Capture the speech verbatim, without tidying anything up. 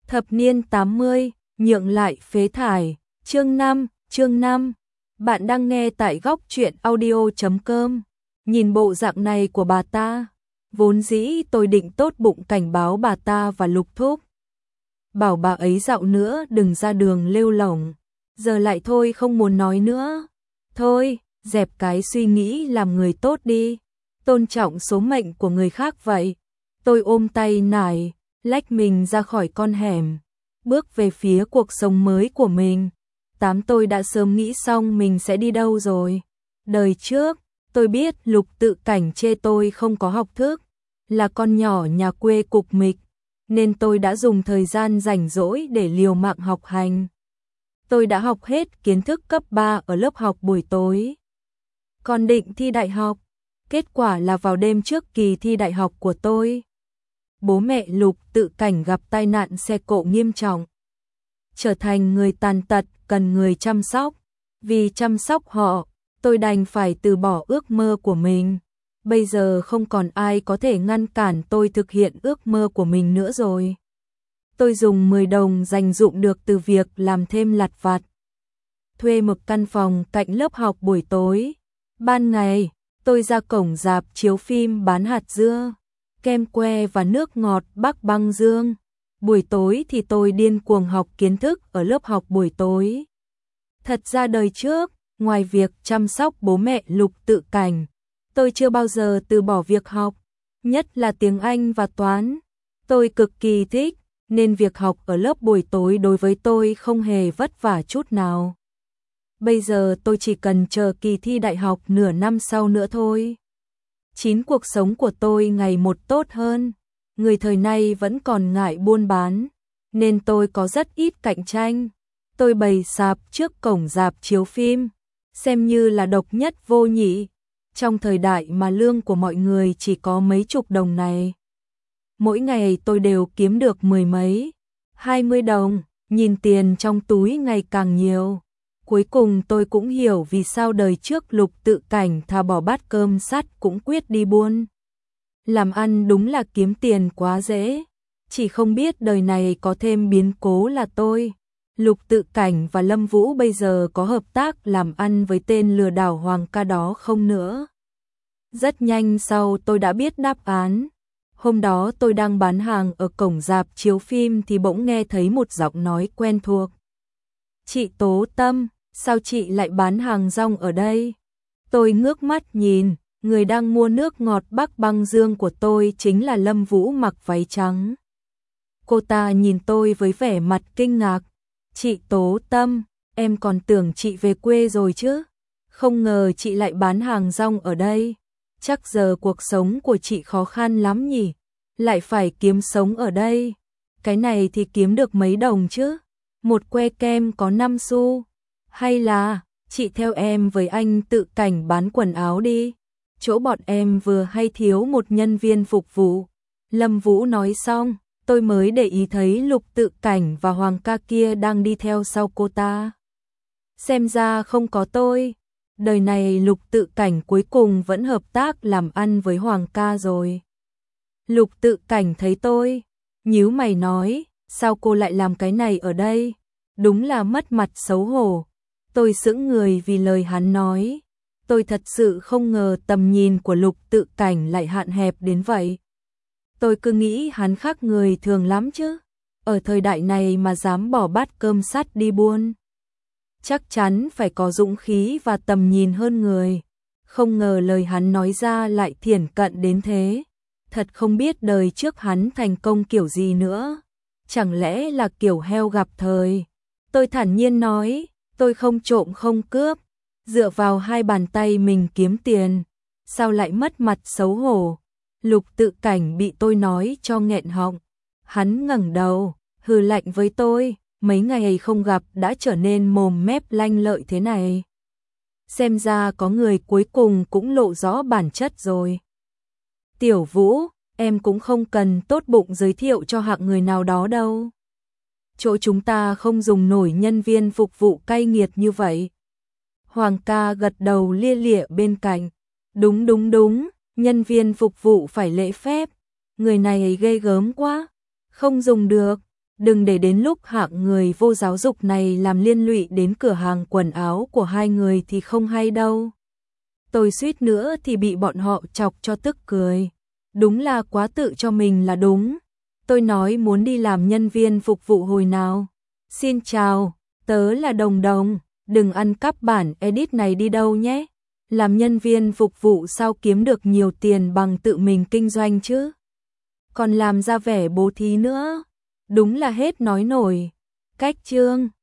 Thập niên tám mươi, nhượng lại phế thải, chương năm, chương năm. Bạn đang nghe tại góc truyện audio chấm com. Nhìn bộ dạng này của bà ta, vốn dĩ tôi định tốt bụng cảnh báo bà ta và Lục Thúc. Bảo bà ấy dạo nữa đừng ra đường lêu lổng. Giờ lại thôi không muốn nói nữa. Thôi, dẹp cái suy nghĩ làm người tốt đi. Tôn trọng số mệnh của người khác vậy. Tôi ôm tay nải, lách mình ra khỏi con hẻm, bước về phía cuộc sống mới của mình. Tám tôi đã sớm nghĩ xong mình sẽ đi đâu rồi. Đời trước, tôi biết Lục Tự Cảnh chê tôi không có học thức, là con nhỏ nhà quê cục mịch, nên tôi đã dùng thời gian rảnh rỗi để liều mạng học hành. Tôi đã học hết kiến thức cấp ba ở lớp học buổi tối. Còn định thi đại học, kết quả là vào đêm trước kỳ thi đại học của tôi, bố mẹ Lục Tự Cảnh gặp tai nạn xe cộ nghiêm trọng, trở thành người tàn tật cần người chăm sóc. Vì chăm sóc họ, tôi đành phải từ bỏ ước mơ của mình. Bây giờ không còn ai có thể ngăn cản tôi thực hiện ước mơ của mình nữa rồi. Tôi dùng mười đồng dành dụm được từ việc làm thêm lặt vặt, thuê một căn phòng cạnh lớp học buổi tối. Ban ngày, tôi ra cổng rạp chiếu phim bán hạt dưa, kem que và nước ngọt Bắc Băng Dương. Buổi tối thì tôi điên cuồng học kiến thức ở lớp học buổi tối. Thật ra đời trước, ngoài việc chăm sóc bố mẹ Lục Tự Cảnh, tôi chưa bao giờ từ bỏ việc học, nhất là tiếng Anh và toán. Tôi cực kỳ thích, nên việc học ở lớp buổi tối đối với tôi không hề vất vả chút nào. Bây giờ tôi chỉ cần chờ kỳ thi đại học nửa năm sau nữa thôi. Chín cuộc sống của tôi ngày một tốt hơn. Người thời nay vẫn còn ngại buôn bán, nên tôi có rất ít cạnh tranh. Tôi bày sạp trước cổng rạp chiếu phim, xem như là độc nhất vô nhị, trong thời đại mà lương của mọi người chỉ có mấy chục đồng này. Mỗi ngày tôi đều kiếm được mười mấy, hai mươi đồng, nhìn tiền trong túi ngày càng nhiều. Cuối cùng tôi cũng hiểu vì sao đời trước Lục Tự Cảnh thà bỏ bát cơm sắt cũng quyết đi buôn. Làm ăn đúng là kiếm tiền quá dễ, chỉ không biết đời này có thêm biến cố là tôi. Lục Tự Cảnh và Lâm Vũ bây giờ có hợp tác làm ăn với tên lừa đảo Hoàng Ca đó không nữa. Rất nhanh sau tôi đã biết đáp án. Hôm đó tôi đang bán hàng ở cổng rạp chiếu phim thì bỗng nghe thấy một giọng nói quen thuộc. Chị Tố Tâm, sao chị lại bán hàng rong ở đây? Tôi ngước mắt nhìn, người đang mua nước ngọt Bắc Băng Dương của tôi chính là Lâm Vũ mặc váy trắng. Cô ta nhìn tôi với vẻ mặt kinh ngạc. Chị Tố Tâm, em còn tưởng chị về quê rồi chứ. Không ngờ chị lại bán hàng rong ở đây. Chắc giờ cuộc sống của chị khó khăn lắm nhỉ. Lại phải kiếm sống ở đây. Cái này thì kiếm được mấy đồng chứ. Một que kem có năm xu. Hay là chị theo em với anh Tự Cảnh bán quần áo đi. Chỗ bọn em vừa hay thiếu một nhân viên phục vụ. Lâm Vũ nói xong, tôi mới để ý thấy Lục Tự Cảnh và Hoàng Ca kia đang đi theo sau cô ta. Xem ra không có tôi, đời này Lục Tự Cảnh cuối cùng vẫn hợp tác làm ăn với Hoàng Ca rồi. Lục Tự Cảnh thấy tôi, nhíu mày nói, sao cô lại làm cái này ở đây? Đúng là mất mặt xấu hổ. Tôi sững người vì lời hắn nói. Tôi thật sự không ngờ tầm nhìn của Lục Tự Cảnh lại hạn hẹp đến vậy. Tôi cứ nghĩ hắn khác người thường lắm chứ. Ở thời đại này mà dám bỏ bát cơm sắt đi buôn, chắc chắn phải có dũng khí và tầm nhìn hơn người. Không ngờ lời hắn nói ra lại thiển cận đến thế. Thật không biết đời trước hắn thành công kiểu gì nữa. Chẳng lẽ là kiểu heo gặp thời? Tôi thản nhiên nói, tôi không trộm không cướp. Dựa vào hai bàn tay mình kiếm tiền, sao lại mất mặt xấu hổ? Lục Tự Cảnh bị tôi nói cho nghẹn họng. Hắn ngẩng đầu, hừ lạnh với tôi, mấy ngày không gặp đã trở nên mồm mép lanh lợi thế này. Xem ra có người cuối cùng cũng lộ rõ bản chất rồi. Tiểu Vũ, em cũng không cần tốt bụng giới thiệu cho hạng người nào đó đâu. Chỗ chúng ta không dùng nổi nhân viên phục vụ cay nghiệt như vậy. Hoàng Ca gật đầu lia lịa bên cạnh. Đúng đúng đúng, nhân viên phục vụ phải lễ phép. Người này ghê gớm quá, không dùng được. đừng để đến lúc hạng người vô giáo dục này làm liên lụy đến cửa hàng quần áo của hai người thì không hay đâu. Tôi suýt nữa thì bị bọn họ chọc cho tức cười. Đúng là quá tự cho mình là đúng. Tôi nói muốn đi làm nhân viên phục vụ hồi nào. Xin chào, tớ là Đồng Đồng, đừng ăn cắp bản edit này đi đâu nhé. Làm nhân viên phục vụ sao kiếm được nhiều tiền bằng tự mình kinh doanh chứ. Còn làm ra vẻ bố thí nữa. Đúng là hết nói nổi. Cách chương